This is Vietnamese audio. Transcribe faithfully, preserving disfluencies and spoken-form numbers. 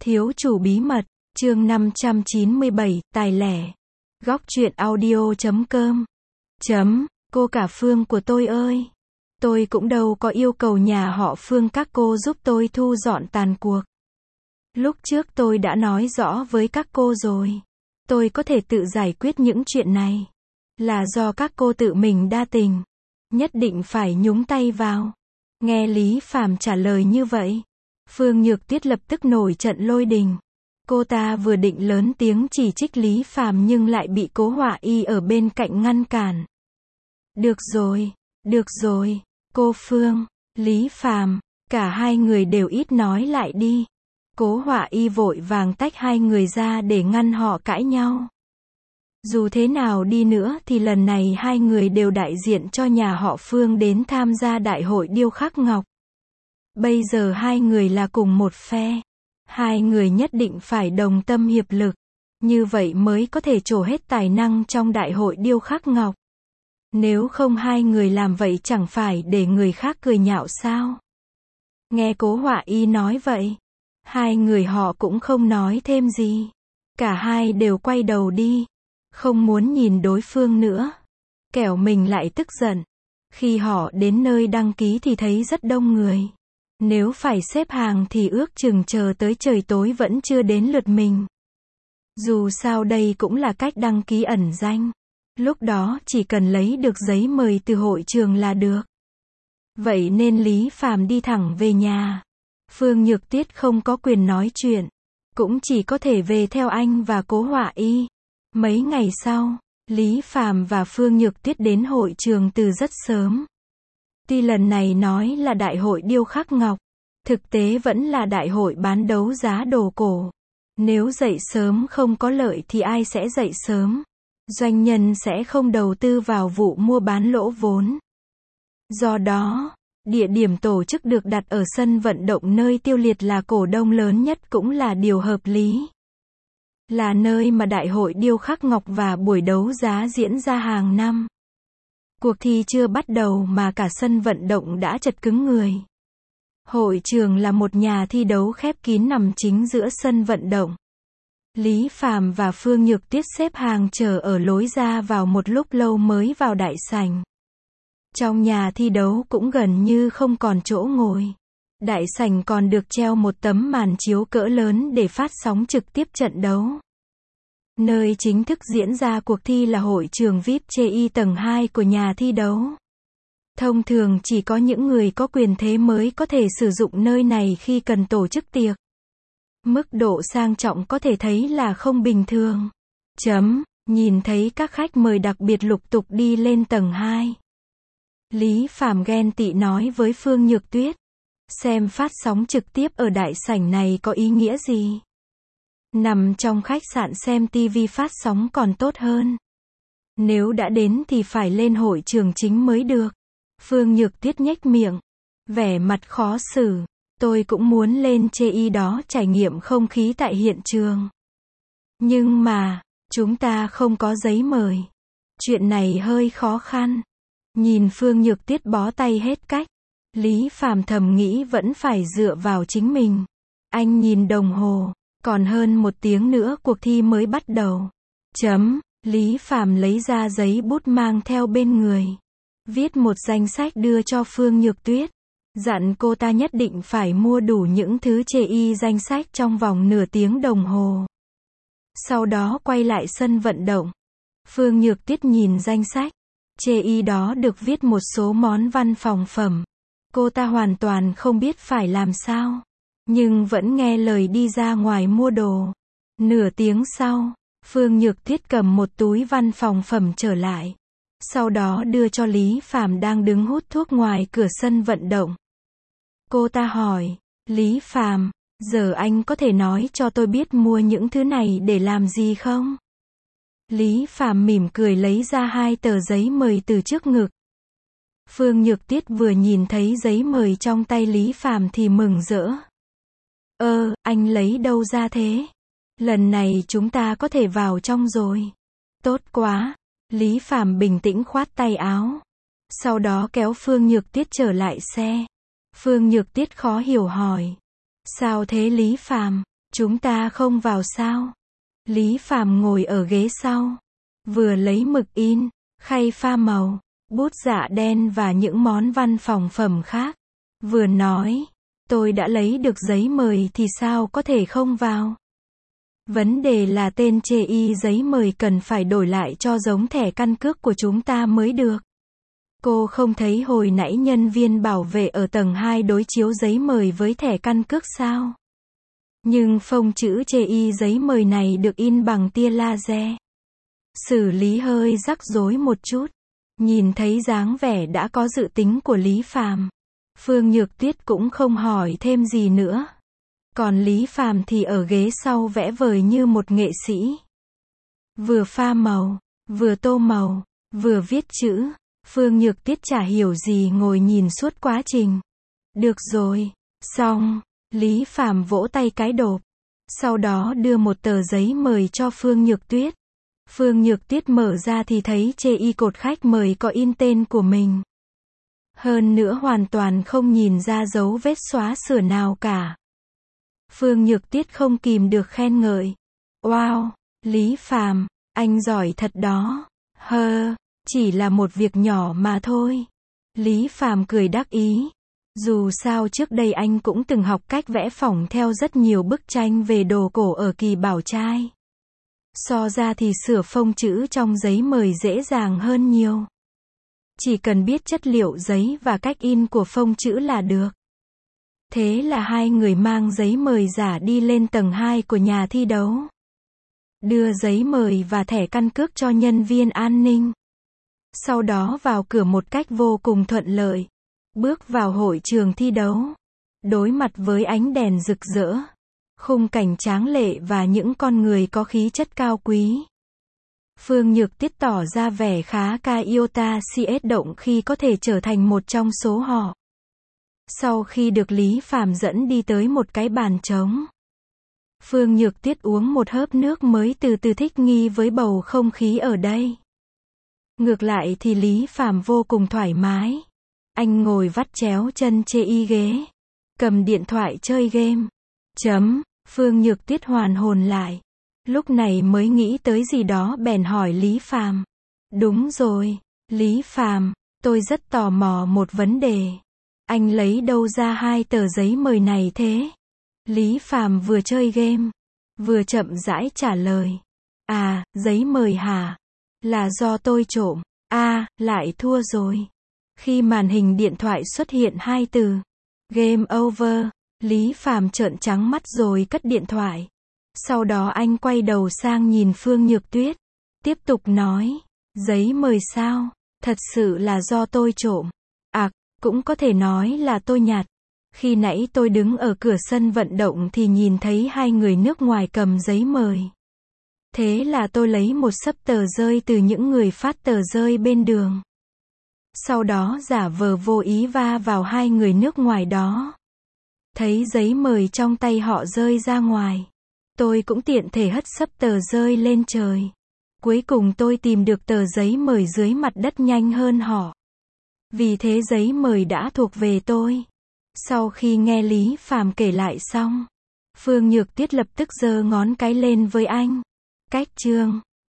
Thiếu chủ bí mật, chương năm trăm chín mươi bảy, tài lẻ. Góc truyện audio chấm com. Chấm, cô cả Phương của tôi ơi. Tôi cũng đâu có yêu cầu nhà họ Phương các cô giúp tôi thu dọn tàn cuộc. Lúc trước tôi đã nói rõ với các cô rồi. Tôi có thể tự giải quyết những chuyện này. Là do các cô tự mình đa tình. Nhất định phải nhúng tay vào. Nghe Lý Phàm trả lời như vậy. Phương Nhược Tuyết lập tức nổi trận lôi đình. Cô ta vừa định lớn tiếng chỉ trích Lý Phàm nhưng lại bị Cố Họa Y ở bên cạnh ngăn cản. Được rồi, được rồi, cô Phương, Lý Phàm, cả hai người đều ít nói lại đi. Cố Họa Y vội vàng tách hai người ra để ngăn họ cãi nhau. Dù thế nào đi nữa thì lần này hai người đều đại diện cho nhà họ Phương đến tham gia đại hội điêu khắc ngọc. Bây giờ hai người là cùng một phe. Hai người nhất định phải đồng tâm hiệp lực. Như vậy mới có thể trổ hết tài năng trong đại hội điêu khắc ngọc. Nếu không hai người làm vậy chẳng phải để người khác cười nhạo sao? Nghe Cố Họa Y nói vậy. Hai người họ cũng không nói thêm gì. Cả hai đều quay đầu đi. Không muốn nhìn đối phương nữa. Kẻo mình lại tức giận. Khi họ đến nơi đăng ký thì thấy rất đông người. Nếu phải xếp hàng thì ước chừng chờ tới trời tối vẫn chưa đến lượt mình. Dù sao đây cũng là cách đăng ký ẩn danh. Lúc đó chỉ cần lấy được giấy mời từ hội trường là được. Vậy nên Lý Phàm đi thẳng về nhà. Phương Nhược Tuyết không có quyền nói chuyện. Cũng chỉ có thể về theo anh và Cố Họa Y. Mấy ngày sau, Lý Phàm và Phương Nhược Tuyết đến hội trường từ rất sớm. Tuy lần này nói là đại hội điêu khắc ngọc, thực tế vẫn là đại hội bán đấu giá đồ cổ. Nếu dậy sớm không có lợi thì ai sẽ dậy sớm? Doanh nhân sẽ không đầu tư vào vụ mua bán lỗ vốn. Do đó, địa điểm tổ chức được đặt ở sân vận động nơi Tiêu Liệt là cổ đông lớn nhất cũng là điều hợp lý. Là nơi mà đại hội điêu khắc ngọc và buổi đấu giá diễn ra hàng năm. Cuộc thi chưa bắt đầu mà cả sân vận động đã chật cứng người. Hội trường là một nhà thi đấu khép kín nằm chính giữa sân vận động. Lý Phàm và Phương Nhược Tuyết xếp hàng chờ ở lối ra vào một lúc lâu mới vào đại sảnh. Trong nhà thi đấu cũng gần như không còn chỗ ngồi. Đại sảnh còn được treo một tấm màn chiếu cỡ lớn để phát sóng trực tiếp trận đấu. Nơi chính thức diễn ra cuộc thi là hội trường vi ai pi tầng hai của nhà thi đấu. Thông thường chỉ có những người có quyền thế mới có thể sử dụng nơi này khi cần tổ chức tiệc. Mức độ sang trọng có thể thấy là không bình thường. Chấm, nhìn thấy các khách mời đặc biệt lục tục đi lên tầng hai. Lý Phàm ghen tị nói với Phương Nhược Tuyết. Xem phát sóng trực tiếp ở đại sảnh này có ý nghĩa gì? Nằm trong khách sạn xem tivi phát sóng còn tốt hơn. Nếu đã đến thì phải lên hội trường chính mới được. Phương Nhược Tuyết nhếch miệng. Vẻ mặt khó xử. Tôi cũng muốn lên chê y đó trải nghiệm không khí tại hiện trường. Nhưng mà, chúng ta không có giấy mời. Chuyện này hơi khó khăn. Nhìn Phương Nhược Tuyết bó tay hết cách. Lý Phàm thầm nghĩ vẫn phải dựa vào chính mình. Anh nhìn đồng hồ. Còn hơn một tiếng nữa cuộc thi mới bắt đầu. Chấm, Lý Phàm lấy ra giấy bút mang theo bên người. Viết một danh sách đưa cho Phương Nhược Tuyết. Dặn cô ta nhất định phải mua đủ những thứ chê y danh sách trong vòng nửa tiếng đồng hồ. Sau đó quay lại sân vận động. Phương Nhược Tuyết nhìn danh sách. Chê y đó được viết một số món văn phòng phẩm. Cô ta hoàn toàn không biết phải làm sao. Nhưng vẫn nghe lời đi ra ngoài mua đồ. Nửa tiếng sau, Phương Nhược Tuyết cầm một túi văn phòng phẩm trở lại. Sau đó đưa cho Lý Phàm đang đứng hút thuốc ngoài cửa sân vận động. Cô ta hỏi, Lý Phàm, giờ anh có thể nói cho tôi biết mua những thứ này để làm gì không? Lý Phàm mỉm cười lấy ra hai tờ giấy mời từ trước ngực. Phương Nhược Tuyết vừa nhìn thấy giấy mời trong tay Lý Phàm thì mừng rỡ. Ơ, anh lấy đâu ra thế? Lần này chúng ta có thể vào trong rồi. Tốt quá. Lý Phàm bình tĩnh khoát tay áo. Sau đó kéo Phương Nhược Tuyết trở lại xe. Phương Nhược Tuyết khó hiểu hỏi. Sao thế Lý Phàm? Chúng ta không vào sao? Lý Phàm ngồi ở ghế sau, vừa lấy mực in, khay pha màu, bút dạ đen và những món văn phòng phẩm khác, vừa nói, tôi đã lấy được giấy mời thì sao có thể không vào? Vấn đề là tên chê y giấy mời cần phải đổi lại cho giống thẻ căn cước của chúng ta mới được. Cô không thấy hồi nãy nhân viên bảo vệ ở tầng hai đối chiếu giấy mời với thẻ căn cước sao? Nhưng phông chữ chê y giấy mời này được in bằng tia laser. Xử lý hơi rắc rối một chút. Nhìn thấy dáng vẻ đã có dự tính của Lý Phàm, Phương Nhược Tuyết cũng không hỏi thêm gì nữa. Còn Lý Phàm thì ở ghế sau vẽ vời như một nghệ sĩ. Vừa pha màu, vừa tô màu, vừa viết chữ. Phương Nhược Tuyết chả hiểu gì ngồi nhìn suốt quá trình. Được rồi, xong. Lý Phàm vỗ tay cái đột. Sau đó đưa một tờ giấy mời cho Phương Nhược Tuyết. Phương Nhược Tuyết mở ra thì thấy chê y cột khách mời có in tên của mình. Hơn nữa hoàn toàn không nhìn ra dấu vết xóa sửa nào cả. Phương Nhược Tuyết không kìm được khen ngợi. Wow, Lý Phàm, anh giỏi thật đó. Hơ, chỉ là một việc nhỏ mà thôi. Lý Phàm cười đắc ý. Dù sao trước đây anh cũng từng học cách vẽ phỏng theo rất nhiều bức tranh về đồ cổ ở Kỳ Bảo Trai. So ra thì sửa phông chữ trong giấy mời dễ dàng hơn nhiều. Chỉ cần biết chất liệu giấy và cách in của phông chữ là được. Thế là hai người mang giấy mời giả đi lên tầng hai của nhà thi đấu. Đưa giấy mời và thẻ căn cước cho nhân viên an ninh. Sau đó vào cửa một cách vô cùng thuận lợi. Bước vào hội trường thi đấu. Đối mặt với ánh đèn rực rỡ. Khung cảnh tráng lệ và những con người có khí chất cao quý. Phương Nhược Tuyết tỏ ra vẻ khá ca iota cs động khi có thể trở thành một trong số họ. Sau khi được Lý Phàm dẫn đi tới một cái bàn trống, Phương Nhược Tuyết uống một hớp nước mới từ từ thích nghi với bầu không khí ở đây. Ngược lại thì Lý Phàm vô cùng thoải mái. Anh ngồi vắt chéo chân chê y ghế, cầm điện thoại chơi game. Chấm, Phương Nhược Tuyết hoàn hồn lại. Lúc này mới nghĩ tới gì đó bèn hỏi Lý Phàm. Đúng rồi, Lý Phàm, tôi rất tò mò một vấn đề. Anh lấy đâu ra hai tờ giấy mời này thế? Lý Phàm vừa chơi game, vừa chậm rãi trả lời. À, giấy mời hả? Là do tôi trộm. À, lại thua rồi. Khi màn hình điện thoại xuất hiện hai từ Game over, Lý Phàm trợn trắng mắt rồi cất điện thoại. Sau đó anh quay đầu sang nhìn Phương Nhược Tuyết, tiếp tục nói, giấy mời sao? Thật sự là do tôi trộm. À, cũng có thể nói là tôi nhặt. Khi nãy tôi đứng ở cửa sân vận động thì nhìn thấy hai người nước ngoài cầm giấy mời. Thế là tôi lấy một xấp tờ rơi từ những người phát tờ rơi bên đường. Sau đó giả vờ vô ý va vào hai người nước ngoài đó. Thấy giấy mời trong tay họ rơi ra ngoài. Tôi cũng tiện thể hất xấp tờ rơi lên trời. Cuối cùng tôi tìm được tờ giấy mời dưới mặt đất nhanh hơn họ. Vì thế giấy mời đã thuộc về tôi. Sau khi nghe Lý Phàm kể lại xong, Phương Nhược Tuyết lập tức giơ ngón cái lên với anh. Cách chương